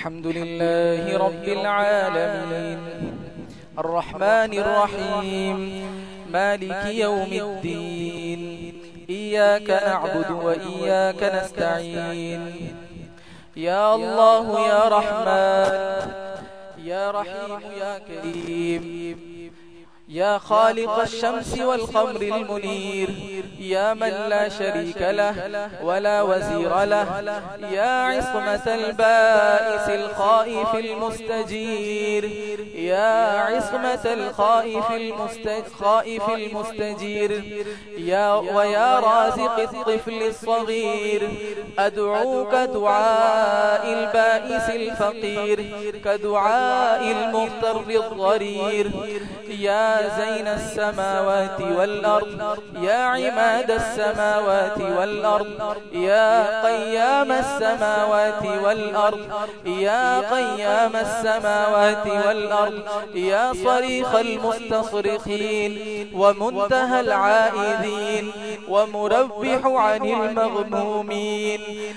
الحمد لله رب العالمين الرحمن الرحيم مالك يوم الدين إياك نعبد وإياك نستعين يا الله يا رحمن يا رحيم يا كريم يا خالق الشمس والقمر المنير يا من لا شريك له ولا وزير له يا عصمة البائس الخائف المستجير يا عصمة الخائف المستجير ويا رازق الطفل الصغير أدعوك دعاء البائس الفقير كدعاء المضطر الضرير يا زين السماوات والأرض يا عماد السماوات والأرض يا قيام السماوات والأرض يا قيام السماوات والأرض يا صريخ المستصرخين ومنتهى العائذين ومربح عن المغمومين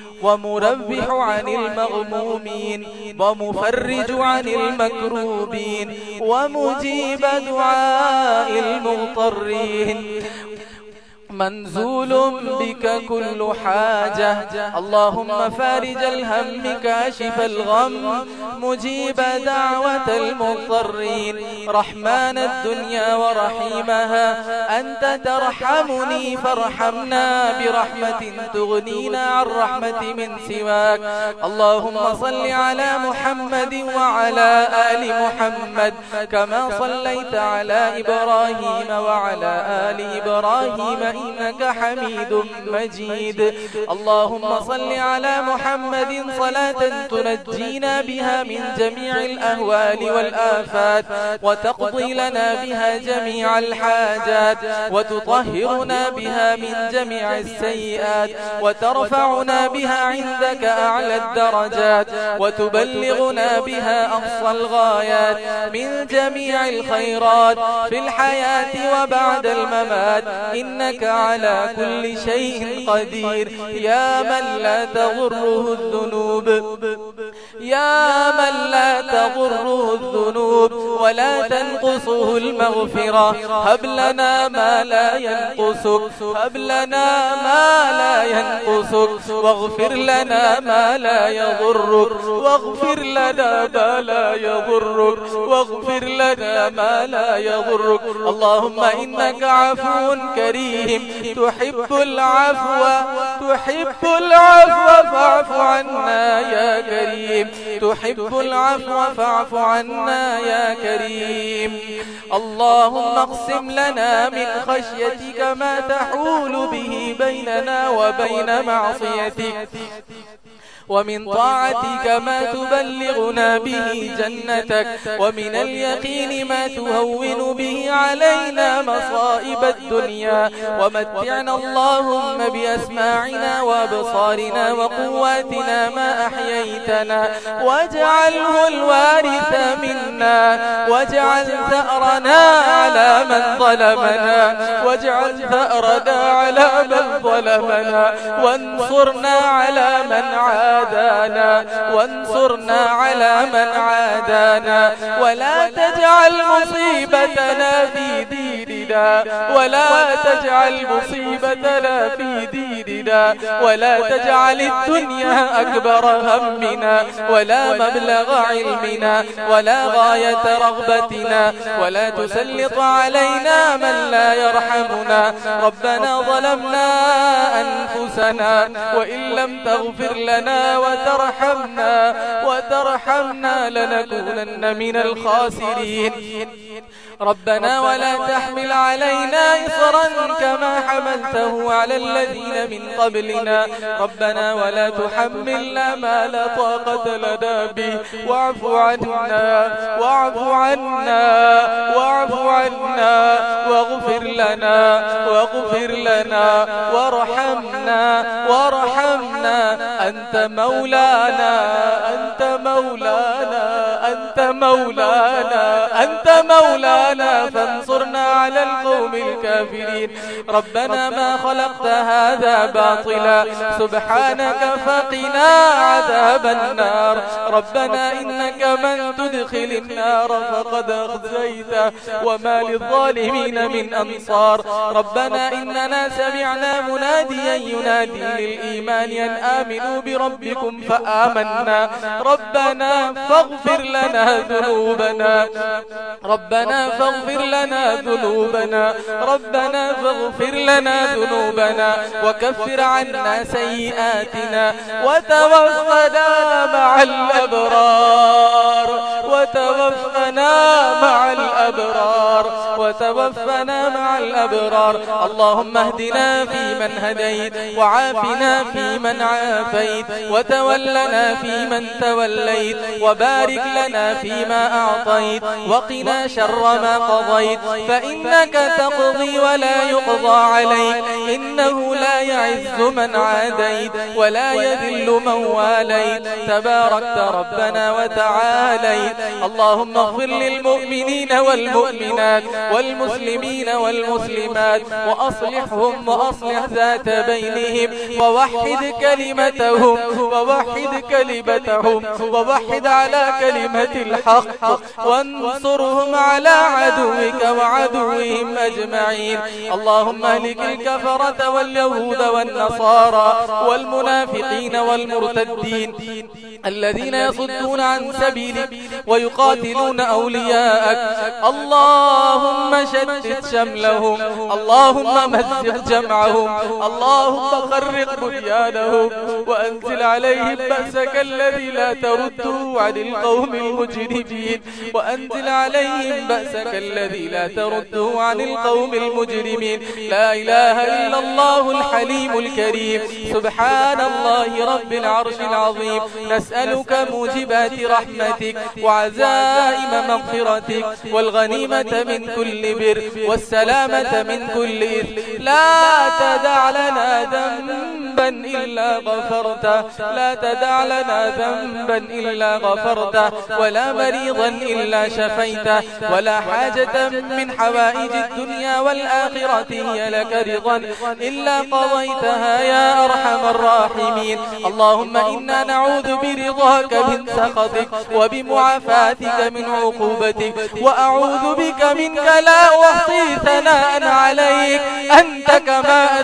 ومفرج عن المكروبين ومجيب دعاء المضطرين منزول بك كل حاجة اللهم فارج الهم كاشف الغم مجيب دعوة المضطرين رحمن الدنيا ورحيمها أنت ترحمني فارحمنا برحمة تغنينا عن رحمة من سواك اللهم صل على محمد وعلى آل محمد كما صليت على إبراهيم وعلى آل إبراهيم إنك حميد مجيد اللهم صل على محمد صلاة تنجينا بها من جميع الأهوال والآفات وتقضي لنا بها جميع الحاجات وتطهرنا بها من جميع السيئات وترفعنا بها عندك أعلى الدرجات وتبلغنا بها أقصى الغايات من جميع الخيرات في الحياة وبعد الممات إنك على كل شيء قدير يا من لا تضره الذنوب ولا تنقصه المغفرة هب لنا ما لا ينقصك واغفر لنا ما لا يضرك اللهم إنك عفو كريم تحب العفو فاعف عنا يا كريم يا كريم اللهم اقسم لنا من خشيتك ما تحول به بيننا وبين معصيتك ومن طاعتك ما تبلغنا به جنتك ومن اليقين ما تهون به علينا مصائب الدنيا ومتعنا اللهم بأسماعنا وأبصارنا وقواتنا ما أحييتنا واجعله الوارث منا واجعل ثأرنا على من ظلمنا وانصرنا على من عادانا ولا تجعل مصيبتنا في ديننا ولا تجعل الدنيا أكبر همنا ولا مبلغ علمنا ولا غاية رغبتنا ولا تسلط علينا من لا يرحمنا ربنا ظلمنا أنفسنا وإن لم تغفر لنا وترحمنا لنكونن من الخاسرين ربنا ولا تحمل علينا إصرا كما حملته على الذين من قبلنا ربنا ولا تحملنا ما لا طاقة لنا به واعف عنا واغفر لنا وارحمنا أنت مولانا فانصرنا على القوم الكافرين. ربنا ما خلقت هذا باطلا سبحانك فقنا عذاب النار. ربنا إنك من تدخل النار فقد أخزيته وما للظالمين من أنصار. ربنا إننا سمعنا مناديا ينادي للإيمان أن آمنوا بربكم فآمنا. ربنا فاغفر لنا ذنوبنا ربنا فاغفر لنا ذنوبنا ربنا فاغفر لنا ذنوبنا وكفر عنا سيئاتنا وتوفنا مع الأبرار وتوفنا مع الأبرار. اللهم اهدنا فيمن هديت وعافنا فيمن عافيت وتولنا فيمن توليت وبارك لنا فيما أعطيت وقنا شر ما قضيت فإنك تقضي ولا يقضى عليك إنه لا يعز من عاديت ولا يذل من واليت تباركت ربنا وتعاليت. اللهم اغفر للمؤمنين والمؤمنات والمسلمين والمسلمات وأصلحهم وأصلح ذات بينهم ووحد كلمتهم ووحد على كلمة الحق وانصرهم على عدوك وعدوهم أجمعين. اللهم اهلك الكفرة واليهود والنصارى والمنافقين والمرتدين الذين يصدون عن سبيلك ويقاتلون أولياءك. اللهم شتت شملهم اللهم مزق جمعهم اللهم خرق بنيانهم وأنزل عليهم بأسك الذي لا ترده عن القوم المجرمين لا إله إلا الله الحليم الكريم. سبحان الله رب العرش العظيم. نسألك موجبات رحمتك وعزائم مغفرتك والغنيمة من كل بر والسلامة من كل إثم. لا تدع لنا ذنبا إلا غفرته ولا مريضا إلا شفيته ولا حاجة من حوائج الدنيا والآخرة هي لك رضا إلا قضيتها يا أرحم الراحمين. اللهم إنا نعوذ برضاك من سخطك وبمعافاتك من عقوبتك وأعوذ بك منك لا أحصي ثناء عليك أنت كما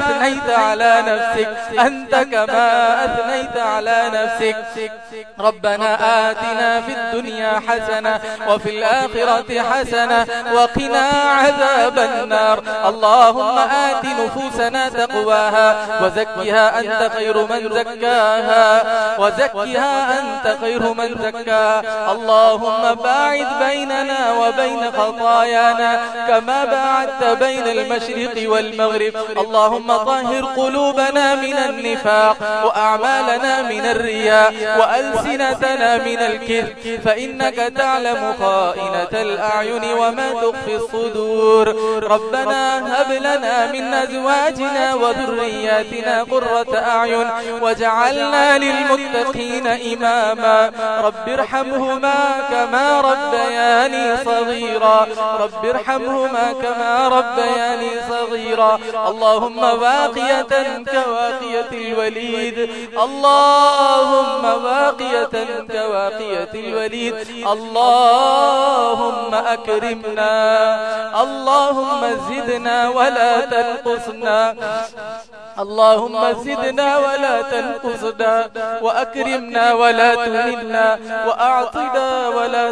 أثنيت على نفسك. ربنا آتنا في الدنيا حسنة وفي الآخرة حسنة وقنا عذاب النار. اللهم آت نفوسنا تقواها وزكها أنت خير من زكاها اللهم باعد بيننا وبين خطايانا كما باعدت بين المشرق والمغرب. اللهم طهر قلوبنا من النفاق وأعمالنا من الرياء وألسنتنا من الكذب فإنك تعلم خائنة الأعين وما تخفي الصدور. ربنا هب لنا من أزواجنا وذرياتنا قرة أعين واجعلنا للمتقين إماما. رب ارحمهما كما ربياني صغيرا. اللهم واقية كواقية الوليد اللهم أكرمنا اللهم زدنا ولا تنقصنا وأكرمنا ولا تهنا وأعطنا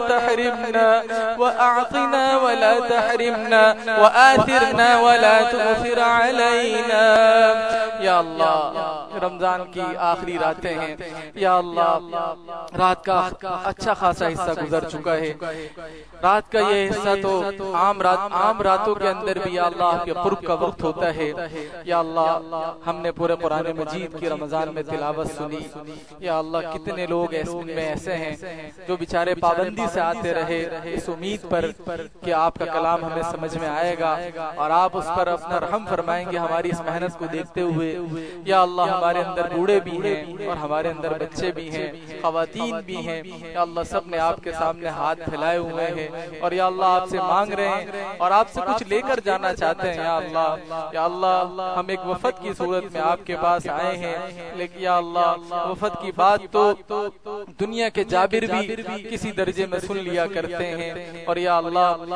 ولا تحرمنا وآثرنا ولا تؤثر علينا. या अल्लाह रमजान की आखिरी रातें हैं या अल्लाह रात का अच्छा खासा हिस्सा गुजर चुका है। रात का ये हिस्सा तो आम रातों के अंदर भी या अल्लाह के कुर्ब का वक्त होता है। या अल्लाह हमने पूरे कुरान मजीद की रमजान में तिलावत सुनी। या अल्लाह कितने लोग ऐसे हैं जो बेचारे पाबंदी से आते रहे इस उम्मीद पर कि आपका कलाम हमें समझ में आएगा और आप उस पर अपना रहम फरमाएंगे हमारी इस मेहनत को देखते हुए। या अल्लाह ہمارے اندر بوڑھے بھی ہیں اور ہمارے اندر بچے بھی ہیں، خواتین بھی ہیں، یا اللہ سب نے آپ کے سامنے ہاتھ پھیلائے ہوئے ہیں اور یا اللہ آپ سے مانگ رہے ہیں اور آپ سے کچھ لے کر جانا چاہتے ہیں۔ یا اللہ ہم ایک وفد کی صورت میں آپ کے پاس آئے ہیں، لیکن یا اللہ وفد کی بات تو دنیا کے جابر بھی کسی درجے میں سن لیا کرتے ہیں، اور یا اللہ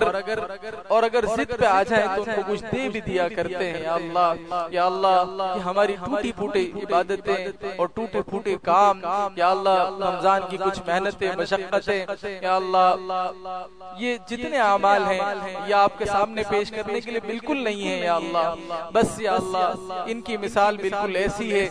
اور اگر ضد پہ آ جائیں تو ان کو کچھ دے بھی دیا کرتے ہیں۔ یا اللہ کہ ہماری ٹوٹی پھوٹی عبادتیں اور ٹوٹے پھوٹے کام، یا اللہ رمضان کی کچھ محنتیں مشقتیں، یا اللہ یہ جتنے اعمال ہیں یہ آپ کے سامنے پیش کرنے کے لیے بالکل نہیں ہے۔ یا اللہ بس یا اللہ ان کی مثال بالکل ایسی ہے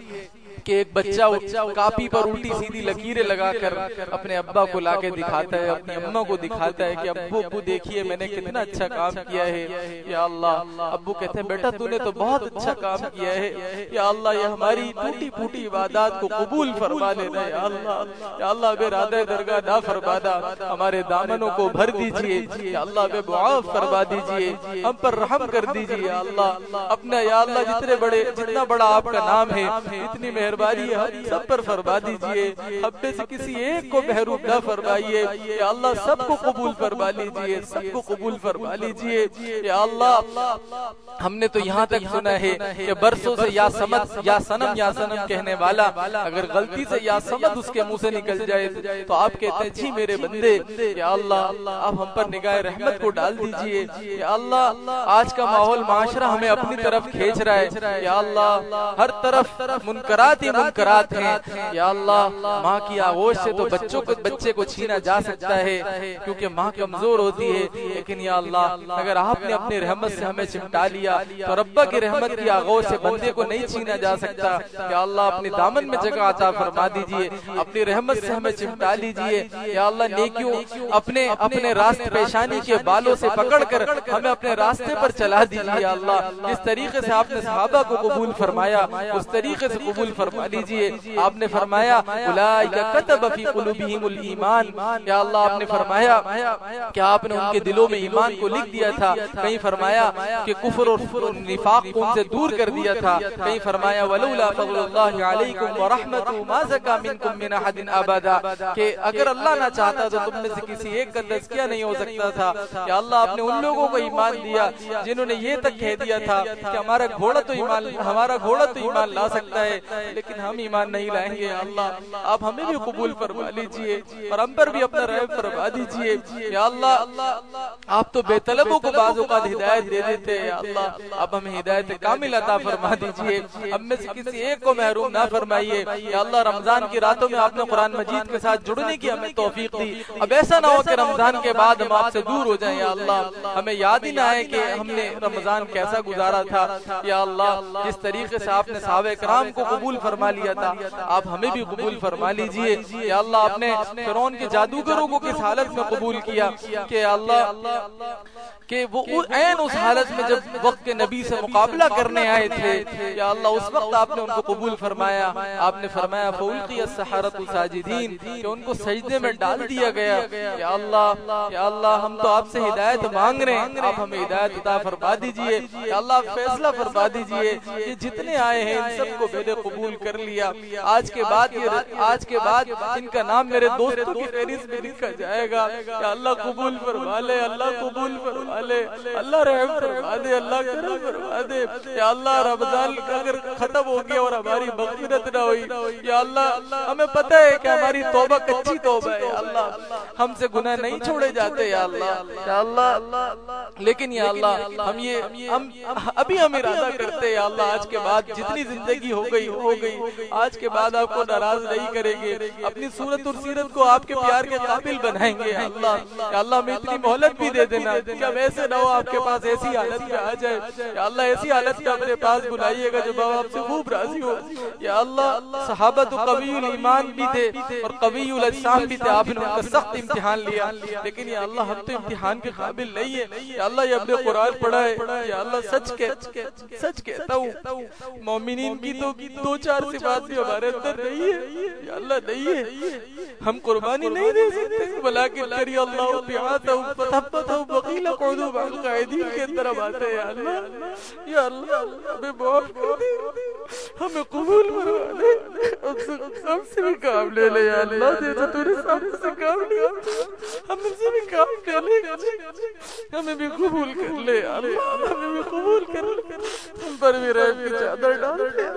کہ ایک بچہ کاپی پر الٹی سیدھی لکیریں لگا کر اپنے ابا کو لا کے دکھاتا ہے، اپنی اماں کو دکھاتا ہے کہ ابو دیکھیے میں نے کتنا اچھا کام کیا ہے۔ یا اللہ ابو کہتے ہیں بیٹا تو نے تو بہت اچھا کام کیا ہے۔ یا اللہ یہ ہماری ٹوٹی پھوٹی عبادات کو قبول فرما لینا۔ یا اللہ بے رادہ درگاہ نہ فرمانا، ہمارے دامنوں کو بھر دیجئے۔ یا اللہ بے معاف فرما دیجئے، ہم پر رحم کر دیجئے۔ یا اللہ اپنا یا اللہ جتنا بڑا آپ کا نام ہے اتنی مہربانی ہم سب پر فرما دیجئے، ہم میں سے کسی ایک کو محروم نہ فرمائیے۔ یا اللہ سب کو قبول فرما لیجئے، سب کو قبول فرما لیجئے۔ یا اللہ ہم نے تو یہاں تک سنا ہے کہ برسوں سے یا سمد یا سنم یا سنم کہنے والا اگر غلطی سے یا سمد اس کے منہ سے نکل جائے تو آپ کہتے ہیں جی میرے بندے، یا اللہ آپ ہم پر نگاہ رحمت کو ڈال دیجئے۔ یا اللہ آج کا ماحول معاشرہ ہمیں اپنی طرف کھینچ رہا ہے۔ یا اللہ ہر طرف منکرات ہی منکرات ہیں۔ یا اللہ ماں کی آغوش سے تو بچے کو چھینا جا سکتا ہے کیونکہ ماں کمزور ہوتی ہے، لیکن یا اللہ اگر آپ نے اپنی رحمت سے ہمیں چمٹا لیا تو ربا کی رحمت کی آغوش سے بندے کو نہیں چھینا جا سکتا۔ یا اللہ اپنی دامن میں جگہ عطا فرما دیجئے، اپنی رحمت سے ہمیں چمٹا لیجئے۔ یا اللہ نیکیوں اپنے راستے پیشانی کے بالوں سے پکڑ کر ہمیں اپنے راستے پر چلا دیجئے۔ یا اللہ جس طریقے سے آپ نے صحابہ کو قبول فرمایا اس طریقے سے قبول فرما لیجئے۔ آپ نے فرمایا اولئک کتب فی قلوبہم الایمان، یا اللہ آپ نے فرمایا کہ آپ نے ان کے دلوں میں ایمان کو لکھ دیا تھا، کہیں فرمایا کہ کفر اور نفاق کو ان سے دور کر دیا تھا، کہیں فرمایا ولولا فضل اللہ علیکم ورحمتہ ما زکا منکم من احد ابدا، کہ اگر اللہ نہ چاہتا تو تم میں سے کسی ایک کا تزکیہ نہیں ہو سکتا تھا۔ یا اللہ آپ نے ان لوگوں کو ایمان دیا جنہوں نے یہ تک کہہ دیا تھا کہ ہمارا گھوڑا تو ایمان لا سکتا ہے لیکن ہم ایمان نہیں لائیں گے۔ اللہ آپ ہمیں بھی قبول فرما لیجئے اور ہم پر بھی اپنا رحم فرما دیجئے۔ یا اللہ آپ تو بے طلبوں کو بعض اوقات ہدایت دے دیتے ہیں۔ یا اللہ آپ ہمیں ہدایت کامل عطا فرما دیجئے، ہم میں سے کسی ایک کو محروم نہ فرمائیے۔ یا اللہ رمضان کی راتوں میں آپ نے قرآن مجید کے ساتھ جڑنے کی ہمیں توفیق دی، اب ایسا نہ ہو کہ رمضان کے بعد ہم آپ سے دور ہو جائیں۔ یا اللہ ہمیں یاد ہی نہ آئے کہ ہم نے رمضان کیسا گزارا تھا۔ یا اللہ جس طریقے سے آپ نے صحابہ کرام کو قبول فرما لیا تھا آپ ہمیں بھی قبول فرما لیجئے۔ یا اللہ آپ نے فرعون کے جادوگروں کو کس حالت میں قبول کیا کہ اللہ کہ وہ عین اس حالت میں جب وقت کے نبی سے مقابلہ کرنے آئے تھے، یا اللہ اس وقت آپ نے ان کو قبول فرمایا۔ آپ نے فرمایا فَأُلْقِيَ السَّحَرَةُ سَاجِدِينَ کہ ان کو سجدے میں ڈال دیا گیا۔ یا اللہ ہم تو آپ سے ہدایت مانگ رہے ہیں، آپ ہمیں ہدایت عطا فرما دیجئے۔ یا اللہ فیصلہ فرما دیجئے کہ جتنے آئے ہیں ان سب کو میں نے قبول کر لیا، آج کے بعد ان کا نام میرے دوستوں کی فہرست میں لکھا جائے گا۔ یا اللہ قبول فرما لے، اللہ قبول فرما لے، اللہ رحم فرما دے، اللہ کرم فرما دے۔ یا اللہ رمضان اگر ختم ہو گیا اور ہماری مغفرت نہ ہوئی، یا اللہ ہمیں پتہ ہے کہ ہماری توبہ کچی توبہ ہے، یا اللہ ہم سے گناہ نہیں چھوڑے جاتے۔ یا اللہ لیکن یا اللہ ہم ابھی ارادہ کرتے ہیں یا اللہ آج کے بعد جتنی زندگی ہو گئی آج کے بعد آپ کو ناراض نہیں کریں گے، اپنی صورت اور سیرت کو آپ کے پیار کے قابل بنائیں گے۔ یا اللہ ہمیں اتنی مہلت بھی دے دینا کہ ہم ایسے نہ ہو آپ کے پاس ایسی حالت میں آ جائے۔ یا اللہ ایسی حالت میں اپنے پاس بلائیے گا جب آپ سے خوب راضی ہو۔ یا اللہ صحابہ تو قوی الایمان بھی تھے اور قوی الاجسام بھی تھے، آپ نے ان کا سخت امتحان لیا، لیکن یا اللہ ہم تو امتحان کے قابل نہیں ہے۔ یا اللہ یہ اپنے قرآن پڑھا ہے، یا اللہ سچ کہتا ہوں مومنین کی تو 2-4 صفات بھی ہمارے اندر نہیں ہے۔ یا اللہ نہیں ہے، ہم قربانی نہیں دے سکتے، ولیکن کری اللہ بعاتهم فتثبتهم وقیل اقعدوا قلوب القاعدین کے اندر ہم آتے ہیں یا اللہ ہمیں معاف کر دے، ہمیں قبول فرما لے، ہم سے بھی کام لے لے یا اللہ، جیسے تو نے سب سے کام لیا ہم سے بھی کام لے لے، ہمیں بھی قبول کر لے یا اللہ، ہمیں بھی قبول کر لے، ہم پر بھی رحم کی چادر ڈال دے،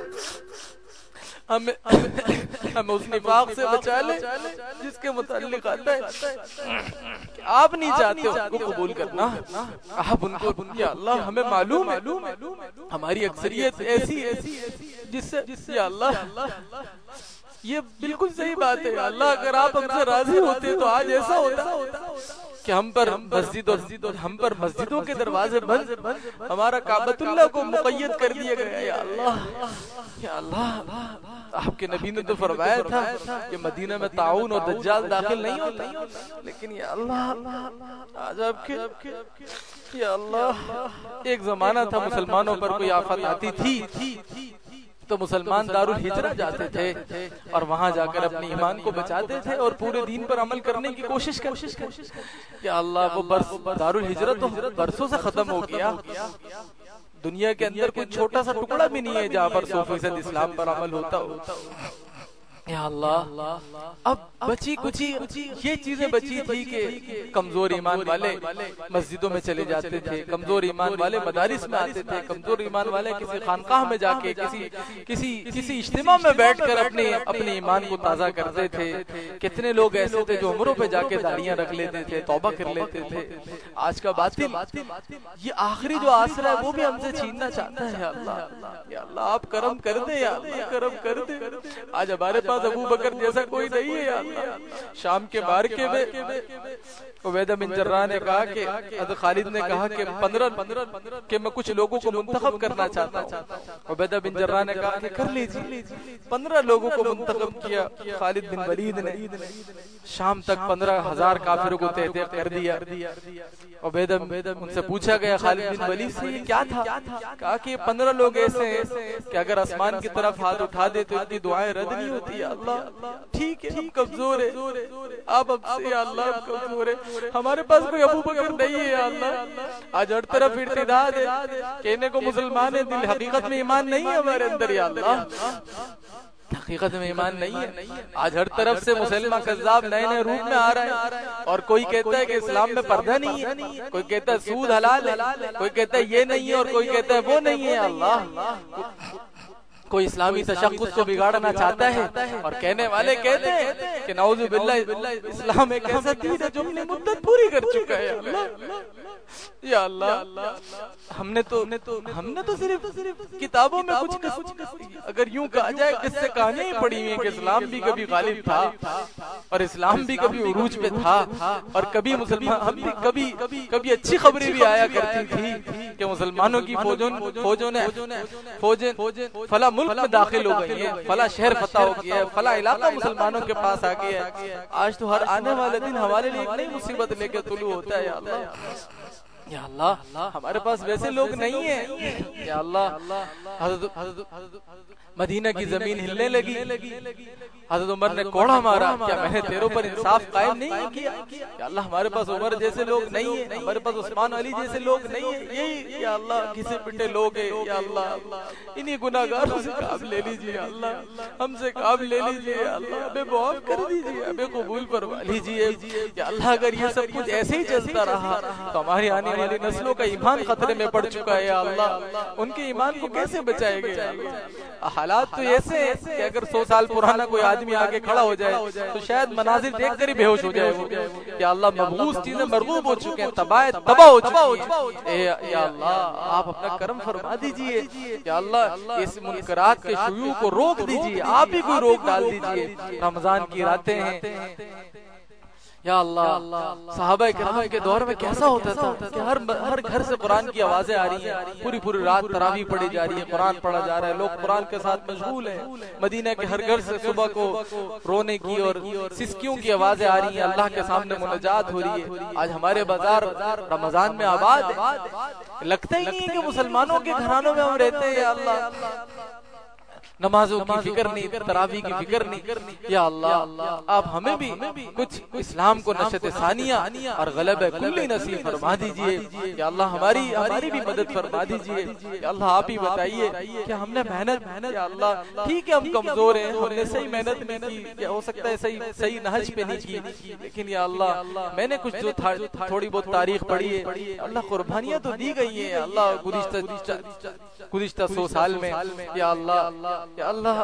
ہمیں اس نفاق سے بچا لے جس کے متعلق آتا ہے کہ آپ نہیں چاہتے ان کو قبول کرنا، آپ ان کو، یا اللہ ہمیں معلوم ہے ہماری اکثریت ایسی ہے جس سے یا اللہ یہ بالکل صحیح بات ہے یا اللہ، اگر آپ ہم سے راضی ہوتے تو آج ایسا ہوتا کہ ہم پر مسجدوں کے دروازے بند، ہمارا کعبۃ اللہ کو مقید کر دیا گیا یا اللہ، یا اللہ آپ کے نبی نے تو فرمایا تھا کہ مدینہ میں طاعون اور دجال داخل نہیں ہوتا، لیکن یا اللہ آج آپ کے یا اللہ ایک زمانہ تھا مسلمانوں پر کوئی آفت آتی تھی تو مسلمان دارالہجرہ جاتے تھے اور وہاں جا کر اپنے ایمان کو بچاتے تھے اور پورے دین پر عمل کرنے کی کوشش کرتے، یا اللہ وہ دارالہجرہ تو برسوں سے ختم ہو گیا، دنیا کے اندر کوئی چھوٹا سا ٹکڑا بھی نہیں ہے جہاں پر 100% اسلام پر عمل ہوتا ہو، یا اللہ اب بچی کچھ یہ چیزیں بچی تھی کہ کمزور ایمان والے مسجدوں میں چلے جاتے تھے، کمزور ایمان والے مدارس میں آتے تھے، کمزور ایمان والے کسی خانقاہ میں جا کے کسی اجتماع میں بیٹھ کر اپنے ایمان کو تازہ کرتے تھے، کتنے لوگ ایسے تھے جو عمروں پہ جا کے داڑیاں رکھ لیتے تھے، توبہ کر لیتے تھے، آج کا باطل یہ آخری جو آسرا ہے وہ بھی ہم سے چھیننا چاہتا ہے، یا اللہ آپ کرم کر دیں، یا اللہ کرم کر دیں، آج ہمارے پاس ابو بکر جیسا کوئی نہیں ہے یا اللہ، شام کے مارکے میں عبیدہ بن جراح نے کہا کہ حضرت خالد نے کہا کہ 15 کہ میں کچھ لوگوں کو منتخب کرنا چاہتا ہوں، عبیدہ بن جراح نے کہا کہ کر لیجیے، 15 لوگوں کو منتخب کیا، خالد بن ولید نے شام تک 15,000 کافروں کو تہدید کر دیا، عبیدہ ان سے پوچھا گیا خالد بن ولید سے یہ کیا تھا، کہا کہ 15 لوگ ایسے ہیں کہ اگر آسمان کی طرف ہاتھ اٹھا دے تو ان کی دعائیں رد نہیں ہوتی، یا اللہ ٹھیک ہے ہم کمزور ہیں، آپ اب سے یا اللہ ہم کمزور ہیں، ہمارے پاس کوئی ابو بکر نہیں ہے یا اللہ، آج ہر طرف ارتداد ہے، کہنے کو مسلمان ہیں دل حقیقت میں ایمان نہیں ہے ہمارے اندر، یا اللہ حقیقت میں ایمان نہیں ہے، آج ہر طرف سے مسلمہ کذاب نئے روپ میں آ رہا ہے، اور کوئی کہتا ہے کہ اسلام میں پردہ نہیں ہے، کوئی کہتا ہے سود حلال ہے، کوئی کہتا ہے یہ نہیں ہے اور کوئی کہتا ہے وہ نہیں ہے، اللہ کوئی اسلامی تشخص کو بگاڑنا چاہتا ہے اور کہنے والے کہتے ہیں کہ نعوذ باللہ اسلام ایک ایسا دین ہے جو اپنی مدت پوری کر چکا ہے، یا اللہ ہم نے تو صرف کتابوں میں کچھ اگر یوں کہا جائے کس سے کہانیاں ہی پڑھی ہیں کہ اسلام بھی کبھی غالب تھا اور اسلام بھی کبھی عروج پہ تھا اور کبھی مسلمان ہم بھی کبھی اچھی خبریں بھی آیا کرتی تھی کہ مسلمانوں کی فوجوں نے فلاں ملک میں داخل ہو گئی ہے، فلاں شہر فتح ہو گیا ہے، فلاں علاقہ مسلمانوں کے پاس آ گیا ہے، آج تو ہر آنے والے دن ہمارے لیے ایک نئی مصیبت لے کے طلوع ہوتا ہے، یا اللہ ہمارے پاس ویسے لوگ نہیں ہیں، یا اللہ مدینہ کی زمین ہلنے لگی، حضرت عمر نے کوڑا مارا، کیا میں نے تیروں پر انصاف قائم نہیں کیا، یا اللہ ہمارے پاس عمر جیسے لوگ نہیں ہیں، ہمارے پاس عثمان علی جیسے لوگ نہیں ہیں، یہی یا اللہ کسی پٹے لوگ ہیں، یا اللہ انہی گناہگاروں سے کام لے لیجیے، یا اللہ ہم سے کام لے لیجیے، یا اللہ ہمیں معاف کر دیجیے، ہمیں قبول فرما لیجیے، یا اللہ اگر یہ سب کچھ ایسے ہی چلتا رہا تو ہماری آنے والی نسلوں کا ایمان خطرے میں پڑ چکا ہے، یا اللہ ان کے ایمان کو کیسے بچائے گا، حالات تو ایسے ہیں کہ اگر 100 سال پرانا کوئی آدمی آگے کھڑا ہو جائے تو شاید مناظر دیکھ کر ہی بے ہوش ہو جائے وہ، یا اللہ مبغوض چیزیں مرغوب ہو چکے ہیں، تباہ ہو چکی ہیں، یا اللہ آپ اپنا کرم فرما دیجئے، یا اللہ اس منکرات کے شیوع کو روک دیجئے، آپ ہی کوئی روک ڈال دیجئے، رمضان کی راتیں ہیں، یا اللہ صحابہ کرام کے دور میں کیسا ہوتا تھا کہ ہر گھر سے قرآن کی آوازیں آ رہی ہیں، پوری رات تراویح پڑھی جا رہی ہے، قرآن پڑھا جا رہا ہے، لوگ قرآن کے ساتھ مشغول ہیں، مدینہ کے ہر گھر سے صبح کو رونے کی اور سسکیوں کی آوازیں آ رہی ہیں، اللہ کے سامنے مناجات ہو رہی ہے، آج ہمارے بازار رمضان میں آباد ہے، لگتا ہی نہیں ہے کہ مسلمانوں کے گھرانوں میں ہم رہتے ہیں، یا اللہ نمازوں کی فکر نہیں، تراویح کی فکر نہیں۔ یا اللہ آپ ہمیں بھی کچھ اسلام کو نشت ثانیہ اور غلبہ کلی نصیب فرما دیجئے۔ یا اللہ ہماری بھی مدد فرما دیجئے۔ یا اللہ آپ ہی بتائیے کہ ہم نے محنت، یا اللہ ٹھیک ہے ہم کمزور ہیں، ہم نے صحیح محنت نہیں کی، کیا ہو سکتا ہے صحیح نہج پہ نہیں کی، لیکن یا اللہ میں نے کچھ جو تھوڑی بہت تاریخ پڑھی ہے، اللہ قربانیاں تو دی گئی ہیں اللہ گزشتہ 100 سال میں۔ یا اللہ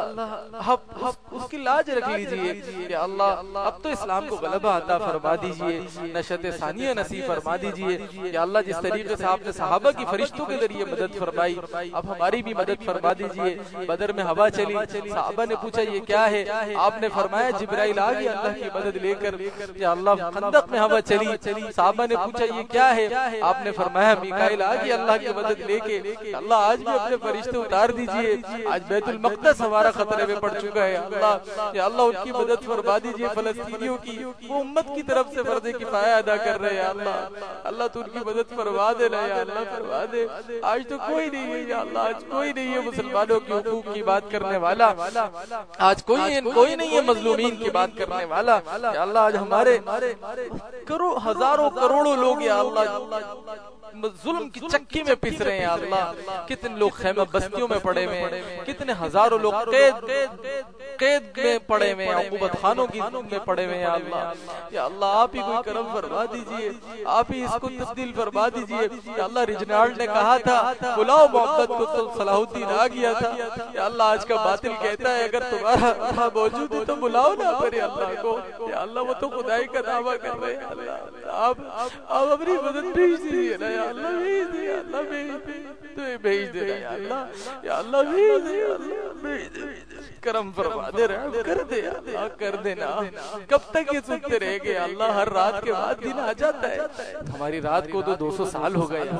اس کی لاج رکھ لیجئے۔ یا اللہ اب تو اسلام کو غلبہ عطا فرما دیجئے، نشت ثانیہ نصیب فرما دیجئے۔ یا اللہ جس طریقے سے آپ نے صحابہ کی فرشتوں کے ذریعے مدد فرمائی، اب ہماری بھی مدد فرما دیجئے۔ بدر میں ہوا چلی، صحابہ نے پوچھا یہ کیا ہے، آپ نے فرمایا جبرائیل آ گیا اللہ کی مدد لے کر۔ یا اللہ خندق میں ہوا چلی، صحابہ نے پوچھا یہ کیا ہے، آپ نے فرمایا میکائیل آ گیا اللہ کی مدد لے کے۔ اللہ آج بھی اپنے فرشتے اتار دیجئے، آج بیت المقدس ہمارا خطرے میں پڑ چکا ہے۔ یا اللہ ان کی مدد فرما دیجئے، فلسطینیوں کی وہ امت کی طرف سے فرض کفایہ ادا کر رہے ہیں۔ اللہ تو ان کی مدد فرما دے رہا ہے، یا اللہ فرما دے۔ آج تو کوئی نہیں ہے، یا اللہ آج کوئی نہیں ہے مسلمانوں کے حقوق کی بات کرنے والا، آج کوئی نہیں ہے مظلومین کی بات کرنے والا۔ یا اللہ آج ہمارے ہزاروں کروڑوں لوگ یا اللہ ظلم کی چکی میں پس رہے ہیں۔ اللہ کتنے لوگ خیمہ بستیوں میں پڑے ہوئے ہیں، کتنے ہزاروں لوگ قید میں پڑے ہوئے ہیں، عقوبت خانوں کی میں پڑے ہوئے ہیں۔ یا اللہ آپ ہی کوئی کرم فرما دیجئے، آپ ہی اس کو تبدیل فرما دیجئے۔ یا اللہ ریجنالڈ نے کہا تھا بلاؤ محمد کو تو صلاح الدین آ گیا تھا۔ یا اللہ آج کا باطل کہتا ہے اگر تمہارا موجود ہے تو بلاؤ نا پھر اللہ کو۔ یا اللہ وہ تو خدائی کا دعویٰ کر رہے ہیں۔ اللہ آپ اپنی مدد بھیج دیجیے نا، یا اللہ بھیج دے، اللہ بھیج دے، یا اللہ یا اللہ بھیج دے، اللہ بھیج دے، کرم فرما دے، رحم کر دے، اللہ کر دینا۔ کب تک یہ سنتے رہے گے اللہ، ہر رات کے بعد دن آ جاتا ہے، ہماری رات کو تو 200 سال ہو گئے۔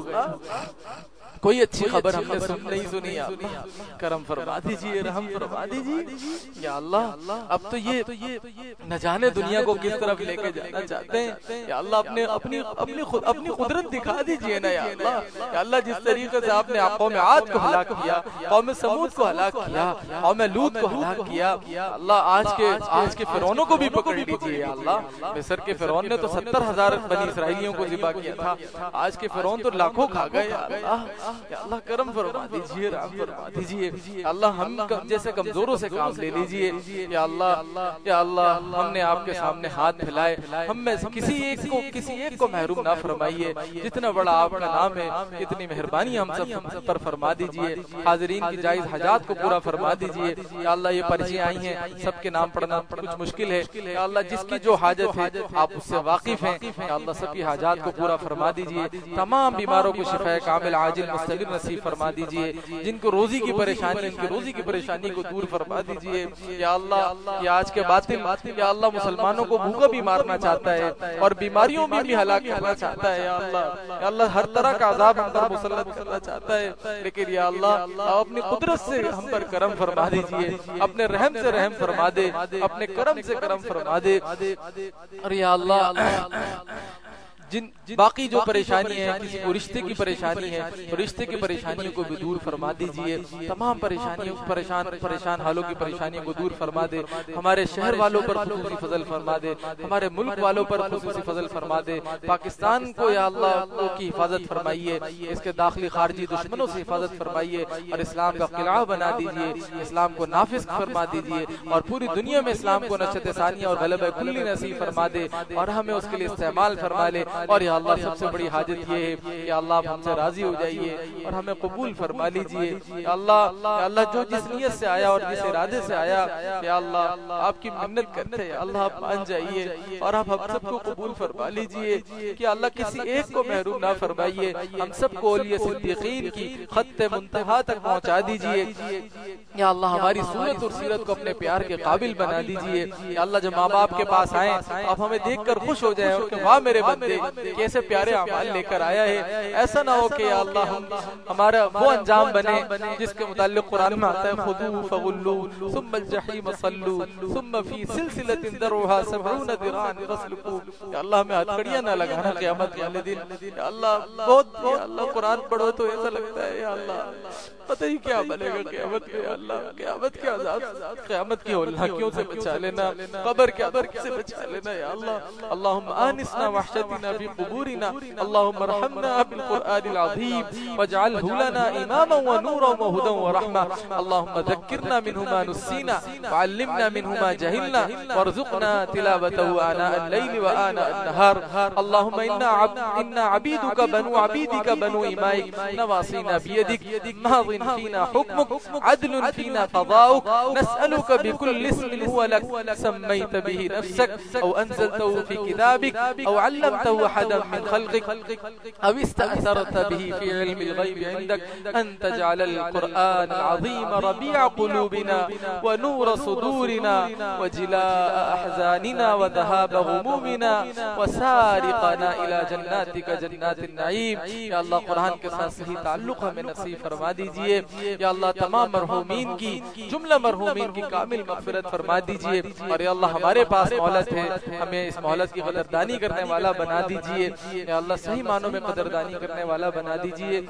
کوئی اچھی خبر ہم نے نہیں سنی، یا اللہ کرم فرما دیجئے، رحم فرما دیجئے۔ یا اللہ اب تو یہ نہ جانے دنیا کو کس طرف لے کے جانا چاہتے ہیں۔ یا اللہ اپنی قدرت دکھا دیجئے نا، یا اللہ یا اللہ جس طریقے سے آپ نے قوم عاد کو ہلاک کیا، قوم سمود کو ہلاک کیا، قوم لوط کو ہلاک کیا، اللہ آج کے فرعونوں کو بھی پکڑ لیجئے۔ یا اللہ مصر کے فرعون نے تو 70,000 بنی اسرائیلیوں کو ذبح کیا تھا، آج کے فرعون تو لاکھوں کھا گئے۔ یا اللہ کرم فرما دیجئے، رحم فرما دیجئے۔ اللہ ہم جیسے کمزوروں سے کام لے لیجئے۔ یا اللہ ہم نے آپ کے سامنے ہاتھ پھیلائے، ہم میں کسی ایک کو محروم نہ فرمائیے۔ جتنا بڑا آپ کا نام ہے اتنی مہربانی ہم سب پر فرما دیجئے، حاضرین کی جائز حاجات کو پورا فرما دیجئے۔ یا اللہ یہ پرچیاں آئی ہیں، سب کے نام پڑھنا کچھ مشکل ہے، یا اللہ جس کی جو حاجت ہے آپ اس سے واقف ہیں، یا اللہ سب کی حاجات کو پورا فرما دیجئے۔ تمام بیماروں کو شفاء کامل عاجل مستقر نصیب فرما دیجئے، جن کو روزی کی پریشانی ان کی روزی کی پریشانی کو دور فرما دیجئے۔ یا اللہ یہ آج کے باطل یا اللہ مسلمانوں کو بھوکا بھی مارنا چاہتا ہے اور بیماریوں میں بھی ہلاک کرنا چاہتا ہے۔ یا اللہ ہر طرح کا عذاب ہم پر مسلط کرنا چاہتا ہے، لیکن یا اللہ اپنی قدرت سے ہم پر کرم فرما دیجئے، اپنے رحم سے رحم فرما دے، اپنے کرم سے کرم فرما دے۔ اور یا اللہ باقی جو پریشانی ہے، کسی کو رشتے کی پریشانی ہے تو رشتے کی پریشانیوں کو بھی دور فرما دیجئے، تمام پریشان حالوں کی پریشانیوں کو دور فرما دے، ہمارے شہر والوں پر خصوصی فضل فرما دے، ہمارے ملک والوں پر خصوصی فضل فرما دے، پاکستان کو یا اللہ کی حفاظت فرمائیے، اس کے داخلی خارجی دشمنوں سے حفاظت فرمائیے اور اسلام کا قلعہ بنا دیجئے، اسلام کو نافذ فرما دیجئے اور پوری دنیا میں اسلام کو نشت ثانیہ اور غلبہ کلی نصیب فرما دے اور ہمیں اس کے لیے استعمال فرما لے۔ اور یا اللہ سب سے بڑی حاجت یہ ہے کہ اللہ آپ ہم سے راضی ہو جائیے اور ہمیں قبول فرما لیجئے۔ یا اللہ جو جس نیت سے آیا اور جس ارادے سے آیا، یا اللہ آپ کی منت کرتے ہیں، اللہ آپ مان جائیے اور آپ ہم سب کو قبول فرما لیجئے کہ اللہ کسی ایک کو محروم نہ فرمائیے، ہم سب کو اولیاء صدیقین کی خط منتہا تک پہنچا دیجئے۔ یا اللہ ہماری صورت اور سیرت کو اپنے پیار کے قابل بنا دیجئے۔ یا اللہ جب ماں باپ کے پاس آئیں آپ ہمیں دیکھ کر خوش ہو جائیں کہ واہ میرے بندے، دیکھ کیسے پیارے اعمال لے کر آیا ہے. ایسا نہ ہو کہ یا اللہ ہمارا وہ انجام بنے جس کے متعلق قرآن میں آتا ہے خذوہ فغلوہ ثم الجحیم صلوہ ثم فی سلسلۃ ذرعها 70 ذراعا فاسلکوہ. یا اللہ ہمیں ہتھکڑیاں نہ لگانا قیامت والے دن. یا اللہ بہت یا اللہ قرآن پڑھو تو ایسا لگتا ہے یا اللہ پتہ ہی کیا بنے گا قیامت میں. یا اللہ قیامت کے عذاب قیامت کی ہولناکیوں سے بچا لینا, قبر کے عذاب سے بچا لینا یا اللہ. اللہم آنسنا وحشتنا فی قبورنا, اللہم ارحمنا بالقرآن العظیم واجعلہ لنا اماما ونورا وہدا ورحمہ. اللہم ذکرنا منہ ما نسینا وعلمنا منہ ما جہلنا وارزقنا تلاوتہ آناء اللیل وآناء النہار. اللہم انا عبیدک بنو عبیدک بنو امائک نواصینا بیدک ماض فینا حکمک عدل فینا قضاؤک نسألک بکل اسم هو لک سمیت به نفسک او انزلته فی کتابک او علمته احدا من خلقک او استأثرت به فی علم الغیب عندک ان تجعل القرآن العظیم ربیع قلوبنا ونور صدورنا وجلاء احزاننا وذهاب غمومنا وسارقنا الى جناتک جنات النعیم. یا اللہ قرآن کے ساتھ صحیح تعلق ہمیں نصیب فرما دیجئے. یا اللہ تمام مرحومین کی جملہ مرحومین کی کامل مغفرت فرما دیجئے. اور یا اللہ ہمارے پاس مہلت ہے, ہمیں اس مہلت کی قدردانی کرنے والا بنا دیجئے. یا اللہ صحیح معنوں میں قدردانی کرنے والا بنا دیجئے.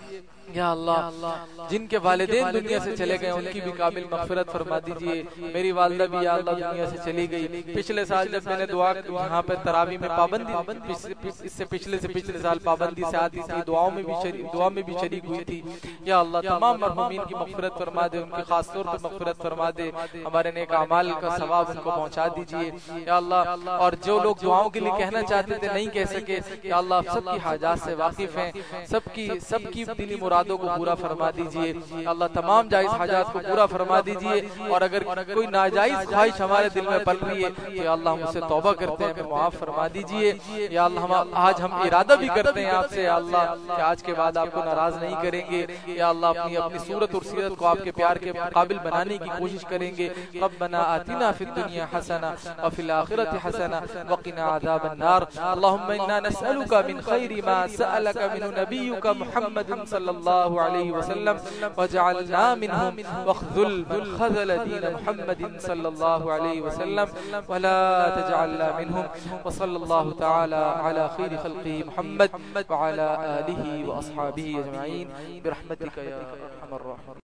یا اللہ جن کے والدین دنیا سے چلے گئے ان کی بھی کامل مغفرت فرما دیجئے. میری والدہ بھی یا اللہ دنیا سے چلی گئی. پچھلے سال جب میں نے دعا یہاں پہ تراویح میں پابندی اس سے پچھلے سال پابندی سے آتی تھی, دعا میں بھی شریک ہوئی تھی. یا اللہ تمام مرحومین کی مغفرت فرما دے, ان کی خاص طور پر مغفرت فرما دے. ہمارے نیک اعمال کا ثواب ان کو پہنچا دیجئے. یا اللہ اور جو لوگ دعاؤں کے لیے کہنا چاہتے تھے نہیں کہہ سکے, یا اللہ سب کی حاجات سے واقف ہیں, سب کی دلی مرادوں کو پورا فرما دیجئے. اللہ تمام جائز حاجات کو پورا فرما دیجئے. اور اگر کوئی ناجائز خواہش ہمارے دل میں پل رہی ہے تو یا اللہ ہم سے توبہ کرتے ہیں, ہمیں معاف فرما دیجئے. یا اللہ آج ہم ارادہ بھی کرتے ہیں آپ سے یا اللہ کہ آج کے بعد آپ کو ناراض نہیں کریں گے. یا اللہ اپنی صورت اور سیرت کو آپ کے پیار کے قابل بنانے کی کوشش کریں گے. ربنا آتنا فی الدنیا حسنہ وفی الآخرۃ حسنہ وقنا عذاب النار. اللهم انا نسألك من خیر ما سألك من نبیک محمد صلی اللہ علیہ وسلم وجعلنا منهم واخذل دین محمد صلی اللہ علیہ وسلم ولا تجعلنا منهم. وصلی اللہ تعالی علی خیر خلقہ محمد وعلى آلہ واصحابہ اجمعین برحمتک یا ارحم الراحمین.